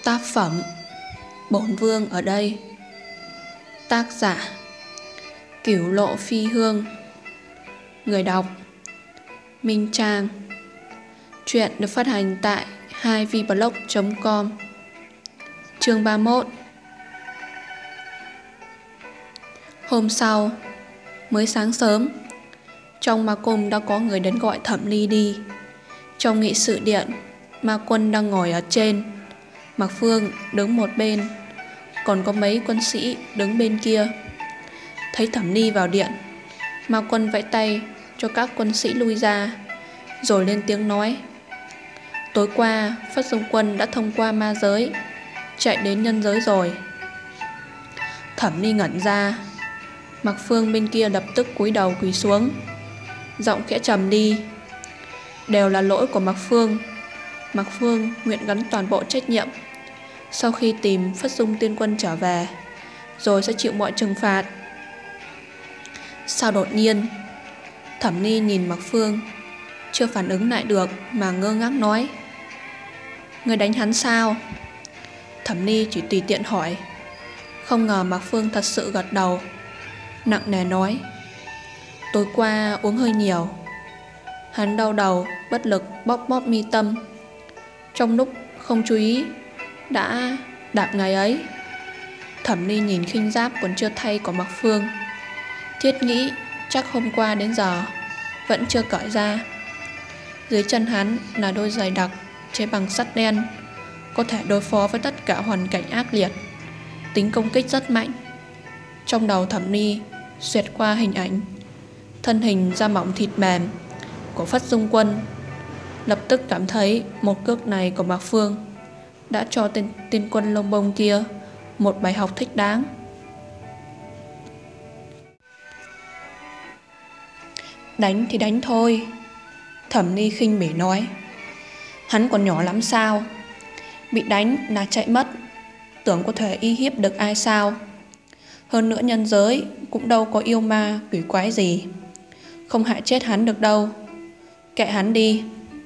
Tác phẩm Bổn Vương ở đây. Tác giả Cửu Lộ Phi Hương. Người đọc Minh Trang. Truyện được phát hành tại 2vblog.com. Chương 31. Hôm sau, mới sáng sớm, trong ma cung đã có người đến gọi Thẩm Ly đi. Trong nghị sự điện, Ma Quân đang ngồi ở trên, Mạc Phương đứng một bên, còn có mấy quân sĩ đứng bên kia. Thấy Thẩm Ly vào điện, Ma Quân vẫy tay cho các quân sĩ lui ra, rồi lên tiếng nói: tối qua Phất Dung Quân đã thông qua ma giới, chạy đến nhân giới rồi. Thẩm Ly ngẩn ra. Mạc Phương bên kia lập tức cúi đầu quỳ xuống, giọng khẽ trầm đi: đều là lỗi của Mạc Phương. Mạc Phương nguyện gánh toàn bộ trách nhiệm. Sau khi tìm Phất Dung Tiên Quân trở về, rồi sẽ chịu mọi trừng phạt. Sao đột nhiên? Thẩm Ly nhìn Mạc Phương, chưa phản ứng lại được mà ngơ ngác nói: người đánh hắn sao? Thẩm Ly chỉ tùy tiện hỏi. Không ngờ Mạc Phương thật sự gật đầu, nặng nề nói: tối qua uống hơi nhiều. Hắn đau đầu bất lực bóp bóp mi tâm. Trong lúc không chú ý đã đạp ngày ấy. Thẩm Ly nhìn khinh giáp còn chưa thay của Mạc Phương, thiết nghĩ chắc hôm qua đến giờ vẫn chưa cởi ra. Dưới chân hắn là đôi giày đặc chế bằng sắt đen, có thể đối phó với tất cả hoàn cảnh ác liệt, tính công kích rất mạnh. Trong đầu Thẩm Ly xẹt qua hình ảnh thân hình da mỏng thịt mềm của Phất Dung Quân, lập tức cảm thấy một cước này của Mạc Phương đã cho tiên quân lông bông kia một bài học thích đáng. Đánh thì đánh thôi, Thẩm Ly khinh bỉ nói. Hắn còn nhỏ lắm sao? Bị đánh là chạy mất, tưởng có thể uy hiếp được ai sao? Hơn nữa nhân giới cũng đâu có yêu ma quỷ quái gì, không hại chết hắn được đâu. Kệ hắn đi.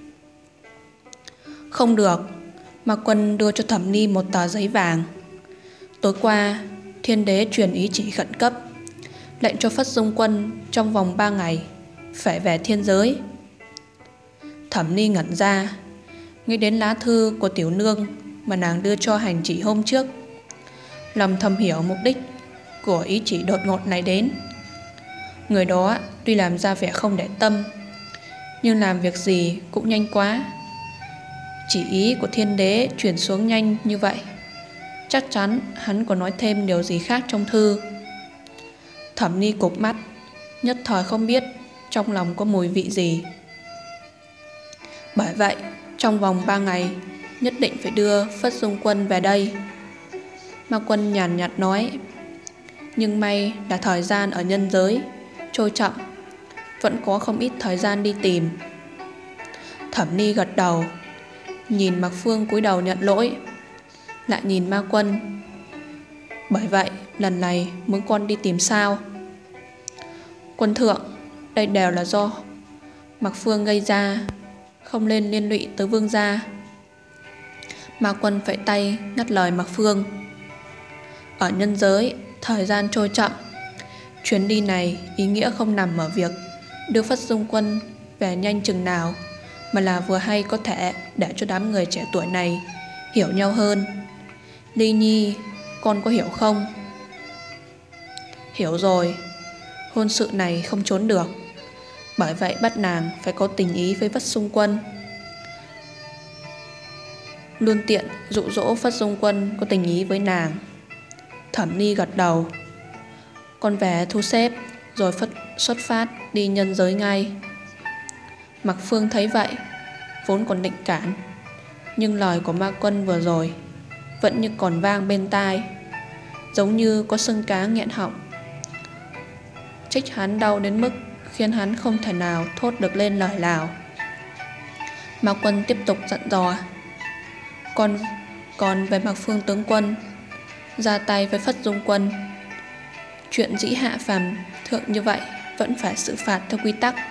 Không được. Mạc Quân đưa cho Thẩm Ly một tờ giấy vàng. Tối qua Thiên Đế truyền ý chỉ khẩn cấp, lệnh cho Phất Dung Quân trong vòng 3 ngày phải về thiên giới. Thẩm Ly ngẩn ra, nghĩ đến lá thư của tiểu nương mà nàng đưa cho hành chỉ hôm trước, lòng thầm hiểu mục đích của ý chỉ đột ngột này đến. Người đó tuy làm ra vẻ không để tâm, nhưng làm việc gì cũng nhanh quá. Chỉ ý của Thiên Đế chuyển xuống nhanh như vậy, chắc chắn hắn còn nói thêm điều gì khác trong thư. Thẩm Ly cụp mắt, nhất thời không biết trong lòng có mùi vị gì. Bởi vậy trong vòng 3 ngày nhất định phải đưa Phất Dung Quân về đây. Ma Quân nhàn nhạt nói. Nhưng may là thời gian ở nhân giới trôi chậm, vẫn có không ít thời gian đi tìm. Thẩm Ly gật đầu, nhìn Mạc Phương cúi đầu nhận lỗi, lại nhìn Ma Quân. Bởi vậy lần này muốn con đi tìm sao? Quân thượng, đây đều là do Mạc Phương gây ra, không nên liên lụy tới vương gia. Ma Quân vẫy tay ngắt lời Mạc Phương. Ở nhân giới thời gian trôi chậm, chuyến đi này ý nghĩa không nằm ở việc đưa Phất Dung Quân về nhanh chừng nào, mà là vừa hay có thể để cho đám người trẻ tuổi này hiểu nhau hơn. Ly Nhi, con có hiểu không? Hiểu rồi. Hôn sự này không trốn được, bởi vậy bắt nàng phải có tình ý với Phất Dung Quân, luôn tiện dụ dỗ Phất Dung Quân có tình ý với nàng. Thẩm Ly gật đầu. Con về thu xếp rồi xuất phát đi nhân giới ngay. Mạc Phương thấy vậy, vốn còn định cản, nhưng lời của Ma Quân vừa rồi vẫn như còn vang bên tai, giống như có xương cá nghẹn họng. Trách hắn đau đến mức khiến hắn không thể nào thốt được lên lời nào. Ma Quân tiếp tục dặn dò. Còn về Mạc Phương tướng quân, ra tay với Phất Dung Quân, chuyện dĩ hạ phàm thượng như vậy vẫn phải xử phạt theo quy tắc.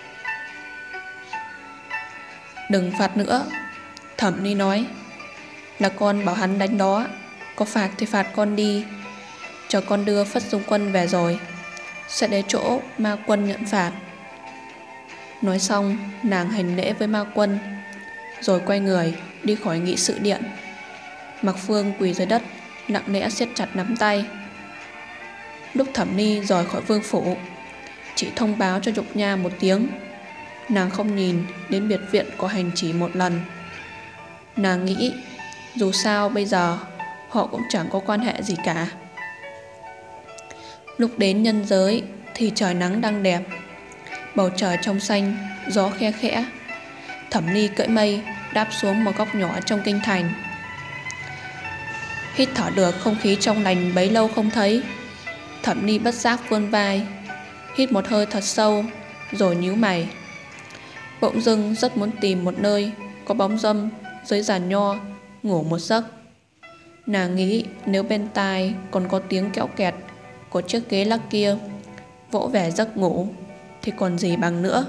Đừng phạt nữa, Thẩm Ly nói. Là con bảo hắn đánh đó, có phạt thì phạt con đi. Chờ con đưa Phất Dung Quân về rồi sẽ đến chỗ ma quân nhận phạt. Nói xong, nàng hành lễ với ma quân, rồi quay người đi khỏi nghị sự điện. Mạc Phương quỳ dưới đất, lặng lẽ siết chặt nắm tay. Lúc Thẩm Ni rời khỏi vương phủ, chỉ thông báo cho Dục Nha một tiếng. Nàng không nhìn đến biệt viện của hành chỉ một lần. Nàng nghĩ dù sao bây giờ họ cũng chẳng có quan hệ gì cả. Lúc đến nhân giới thì trời nắng đang đẹp, bầu trời trong xanh, gió khe khẽ. Thẩm Ni cưỡi mây đáp xuống một góc nhỏ trong kinh thành. Hít thở được không khí trong lành bấy lâu không thấy, Thẩm Ni bất giác vươn vai, hít một hơi thật sâu, rồi nhíu mày. Bỗng dưng rất muốn tìm một nơi có bóng râm dưới giàn nho ngủ một giấc. Nàng nghĩ nếu bên tai còn có tiếng kéo kẹt của chiếc ghế lắc kia, vỗ về giấc ngủ thì còn gì bằng nữa.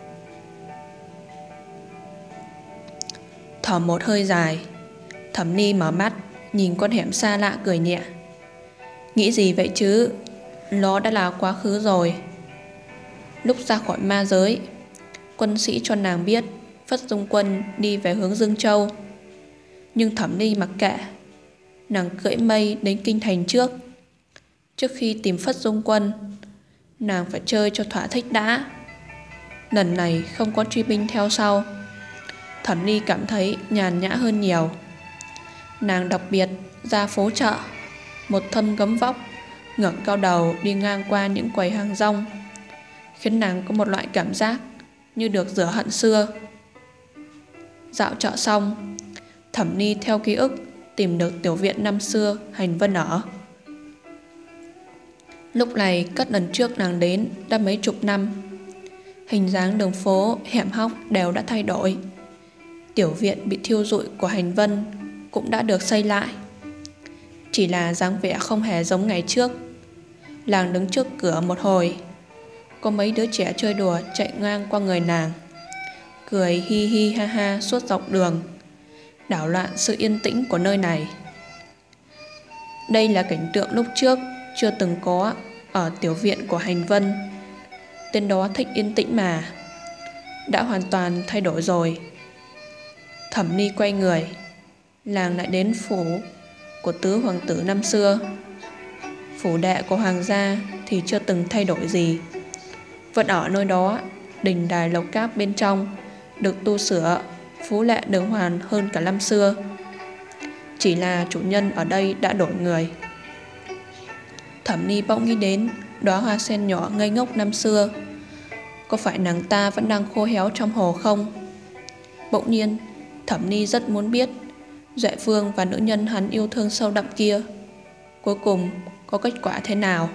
Thở một hơi dài, Thẩm Ni mở mắt nhìn con hẻm xa lạ cười nhẹ. Nghĩ gì vậy chứ, nó đã là quá khứ rồi. Lúc ra khỏi ma giới, quân sĩ cho nàng biết Phất Dung Quân đi về hướng Dương Châu. Nhưng Thẩm Ni mặc kệ. Nàng cưỡi mây đến kinh thành trước. Trước khi tìm Phất Dung Quân, nàng phải chơi cho thỏa thích đã. Lần này không có truy binh theo sau. Thẩm Ni cảm thấy nhàn nhã hơn nhiều. Nàng đặc biệt ra phố chợ, một thân gấm vóc, ngẩng cao đầu đi ngang qua những quầy hàng rong, khiến nàng có một loại cảm giác như được rửa hận xưa. Dạo chợ xong, Thẩm Ni theo ký ức tìm được tiểu viện năm xưa Hành Vân ở. Lúc này cất lần trước nàng đến đã mấy chục năm. Hình dáng đường phố hẻm hóc đều đã thay đổi. Tiểu viện bị thiêu rụi của Hành Vân cũng đã được xây lại, chỉ là dáng vẻ không hề giống ngày trước. Làng đứng trước cửa một hồi, có mấy đứa trẻ chơi đùa chạy ngang qua người nàng, cười hi hi ha ha suốt dọc đường, đảo loạn sự yên tĩnh của nơi này. Đây là cảnh tượng lúc trước chưa từng có ở tiểu viện của Hành Vân. Tên đó thích yên tĩnh mà, đã hoàn toàn thay đổi rồi. Thẩm Ni quay người, làng lại đến phủ của tứ hoàng tử năm xưa. Phủ đệ của hoàng gia thì chưa từng thay đổi gì, vẫn ở nơi đó. Đình đài lộc cáp bên trong được tu sửa phú lệ đường hoàn hơn cả năm xưa. Chỉ là chủ nhân ở đây đã đổi người. Thẩm Ni bỗng nghĩ đến đóa hoa sen nhỏ ngây ngốc năm xưa. Có phải nàng ta vẫn đang khô héo trong hồ không? Bỗng nhiên Thẩm Ni rất muốn biết Duệ Vương và nữ nhân hắn yêu thương sâu đậm kia cuối cùng có kết quả thế nào.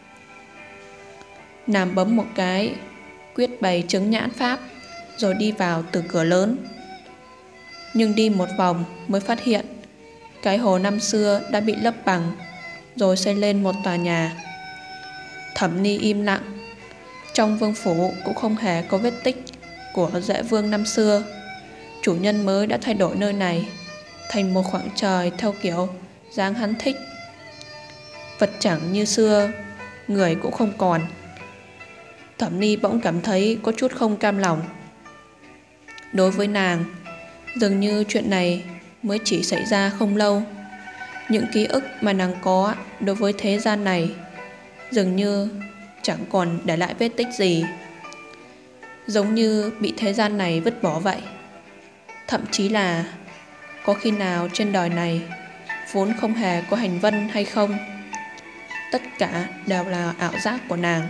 Nàng bấm một cái quyết bày chứng nhãn pháp, rồi đi vào từ cửa lớn. Nhưng đi một vòng mới phát hiện cái hồ năm xưa đã bị lấp bằng, rồi xây lên một tòa nhà. Thẩm Ni im lặng. Trong vương phủ cũng không hề có vết tích của Duệ Vương năm xưa. Chủ nhân mới đã thay đổi nơi này thành một khoảng trời theo kiểu dáng hắn thích. Vật chẳng như xưa, người cũng không còn. Thẩm Ni bỗng cảm thấy có chút không cam lòng. Đối với nàng, dường như chuyện này mới chỉ xảy ra không lâu. Những ký ức mà nàng có đối với thế gian này dường như chẳng còn để lại vết tích gì, giống như bị thế gian này vứt bỏ vậy. Thậm chí là có khi nào trên đời này vốn không hề có Hành Vân hay không? Tất cả đều là ảo giác của nàng.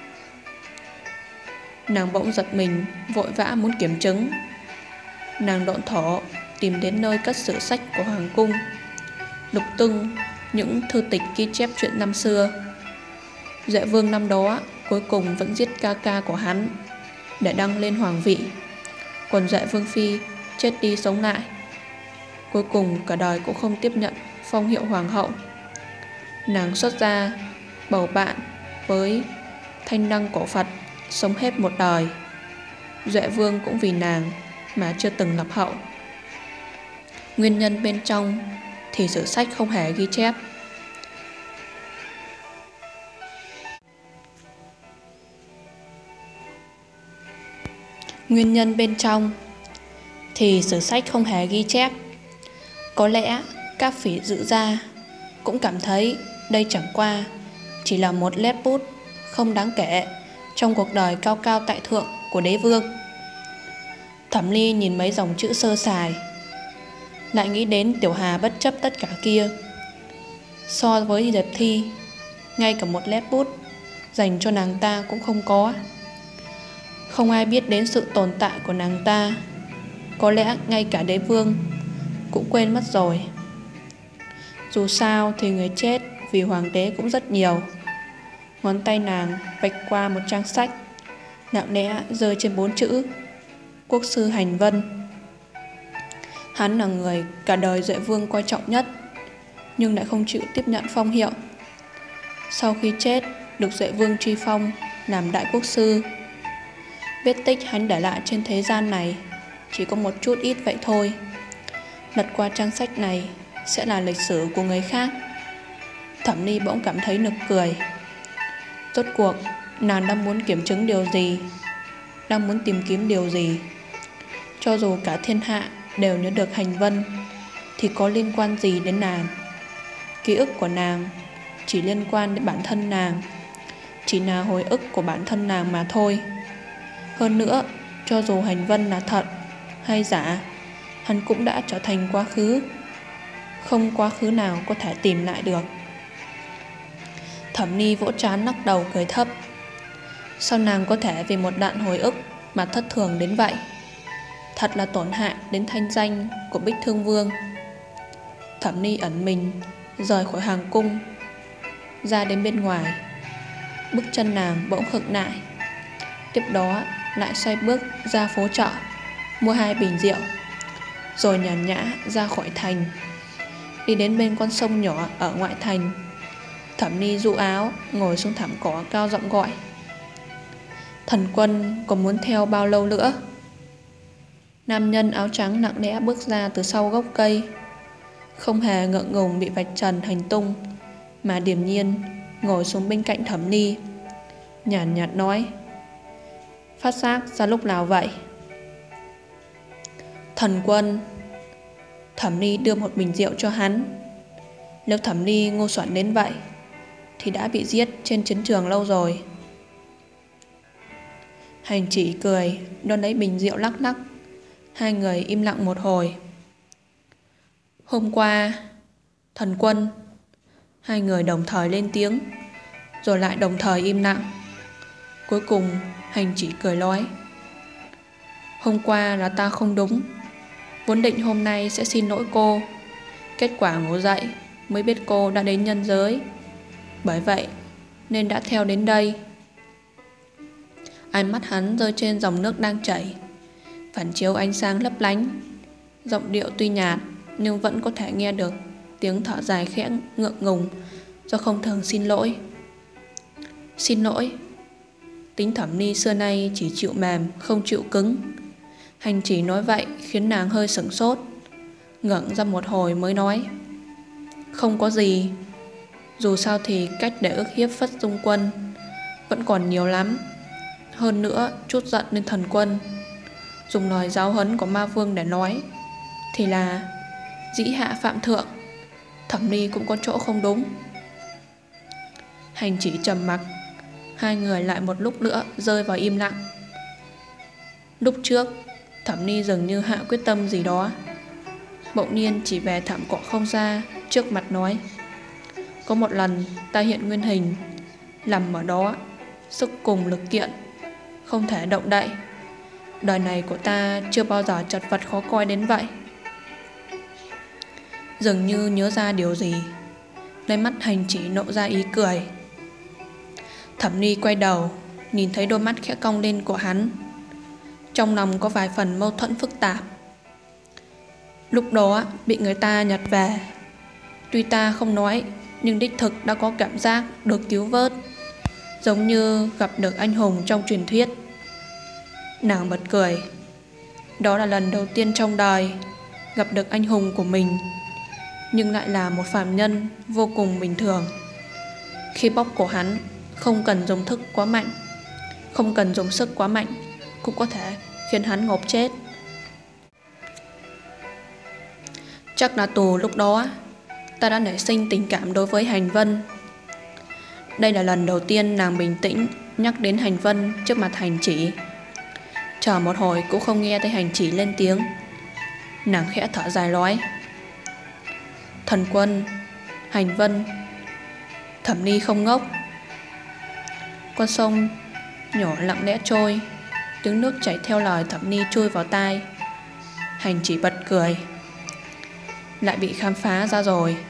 Nàng bỗng giật mình, vội vã muốn kiểm chứng. Nàng độn thổ tìm đến nơi cất sử sách của hoàng cung, lục tung những thư tịch ghi chép chuyện năm xưa. Duệ Vương năm đó cuối cùng vẫn giết ca ca của hắn để đăng lên hoàng vị, còn Duệ Vương phi chết đi sống lại, cuối cùng cả đời cũng không tiếp nhận phong hiệu hoàng hậu. Nàng xuất gia bầu bạn với Thanh Đăng cổ Phật, sống hết một đời. Duệ Vương cũng vì nàng mà chưa từng lập hậu. Nguyên nhân bên trong thì sử sách không hề ghi chép. Nguyên nhân bên trong thì sử sách không hề ghi chép. Có lẽ các phỉ dự gia cũng cảm thấy đây chẳng qua chỉ là một nét bút không đáng kể trong cuộc đời cao cao tại thượng của đế vương. Thẩm Ly nhìn mấy dòng chữ sơ sài, lại nghĩ đến Tiểu Hà bất chấp tất cả kia. So với Diệp Thi, ngay cả một nét bút dành cho nàng ta cũng không có. Không ai biết đến sự tồn tại của nàng ta. Có lẽ ngay cả đế vương cũng quên mất rồi. Dù sao thì người chết vì hoàng đế cũng rất nhiều. Ngón tay nàng vạch qua một trang sách, nặng nẽ rơi trên 4 chữ: Quốc sư Hành Vân. Hắn là người cả đời Duệ Vương coi trọng nhất, nhưng lại không chịu tiếp nhận phong hiệu. Sau khi chết, được Duệ Vương truy phong làm đại quốc sư. Vết tích hắn để lại trên thế gian này chỉ có một chút ít vậy thôi. Lật qua trang sách này sẽ là lịch sử của người khác. Thẩm Ly bỗng cảm thấy nực cười. Rốt cuộc nàng đang muốn kiểm chứng điều gì, đang muốn tìm kiếm điều gì? Cho dù cả thiên hạ đều nhớ được Hành Vân thì có liên quan gì đến nàng? Ký ức của nàng chỉ liên quan đến bản thân nàng, chỉ là hồi ức của bản thân nàng mà thôi. Hơn nữa, cho dù Hành Vân là thật hay giả, hắn cũng đã trở thành quá khứ. Không quá khứ nào có thể tìm lại được. Thẩm Ni vỗ trán lắc đầu cười thấp. Sao nàng có thể vì một đoạn hồi ức mà thất thường đến vậy? Thật là tổn hại đến thanh danh của Bích Thương Vương. Thẩm Ni ẩn mình rời khỏi hoàng cung, ra đến bên ngoài. Bước chân nàng bỗng khựng lại. Tiếp đó lại xoay bước ra phố chợ, mua 2 bình rượu, rồi nhàn nhã ra khỏi thành, đi đến bên con sông nhỏ ở ngoại thành. Thẩm Ni dụ áo ngồi xuống thảm cỏ, cao giọng gọi: Thần quân còn muốn theo bao lâu nữa? Nam nhân áo trắng nặng nẽ bước ra từ sau gốc cây, không hề ngượng ngùng bị vạch trần hành tung, mà điềm nhiên ngồi xuống bên cạnh Thẩm Ni, nhàn nhạt nói: Phát giác ra lúc nào vậy? Thần quân. Thẩm Ni đưa một bình rượu cho hắn. Nếu Thẩm Ni ngu xuẩn đến vậy thì đã bị giết trên chiến trường lâu rồi. Hành Chỉ cười, đón lấy bình rượu lắc lắc. Hai người im lặng một hồi. Hôm qua, thần quân. Hai người đồng thời lên tiếng, rồi lại đồng thời im lặng. Cuối cùng Hành Chỉ cười nói: Hôm qua là ta không đúng. Vốn định hôm nay sẽ xin lỗi cô, kết quả ngủ dậy mới biết cô đã đến nhân giới. Bởi vậy nên đã theo đến đây. Ánh mắt hắn rơi trên dòng nước đang chảy, phản chiếu ánh sáng lấp lánh. Giọng điệu tuy nhạt nhưng vẫn có thể nghe được tiếng thở dài khẽ ngượng ngùng do không thường xin lỗi. Xin lỗi. Tính Thẩm Ni xưa nay chỉ chịu mềm không chịu cứng. Hành Chỉ nói vậy khiến nàng hơi sửng sốt, ngẩng ra một hồi mới nói: Không có gì. Dù sao thì cách để ức hiếp Phất Dung Quân vẫn còn nhiều lắm. Hơn nữa chút giận lên thần quân, dùng lời giáo huấn của ma vương để nói thì là dĩ hạ phạm thượng. Thẩm Ni cũng có chỗ không đúng. Hành Chỉ trầm mặc. Hai người lại một lúc nữa rơi vào im lặng. Lúc trước Thẩm Ni dường như hạ quyết tâm gì đó, bỗng nhiên chỉ về thảm cỏ không xa trước mặt nói: Có một lần ta hiện nguyên hình, nằm ở đó, sức cùng lực kiện, không thể động đậy. Đời này của ta chưa bao giờ chật vật khó coi đến vậy. Dường như nhớ ra điều gì, đôi mắt Hành Chỉ nộ ra ý cười. Thẩm Ni quay đầu, nhìn thấy đôi mắt khẽ cong lên của hắn, trong lòng có vài phần mâu thuẫn phức tạp. Lúc đó bị người ta nhặt về, tuy ta không nói nhưng đích thực đã có cảm giác được cứu vớt, giống như gặp được anh hùng trong truyền thuyết. Nàng bật cười. Đó là lần đầu tiên trong đời gặp được anh hùng của mình, nhưng lại là một phàm nhân vô cùng bình thường. Khi bóp cổ hắn, không cần dùng sức quá mạnh cũng có thể khiến hắn ngộp chết. Chắc là tù lúc đó ta đã nảy sinh tình cảm đối với Hành Vân. Đây là lần đầu tiên nàng bình tĩnh nhắc đến Hành Vân trước mặt Hành Chỉ. Chờ một hồi cũng không nghe thấy Hành Chỉ lên tiếng. Nàng khẽ thở dài nói: Thần Quân, Hành Vân. Thẩm Ni không ngốc. Con sông nhỏ lặng lẽ trôi, tiếng nước chảy theo lời Thẩm Ni trôi vào tai. Hành Chỉ bật cười: Lại bị khám phá ra rồi.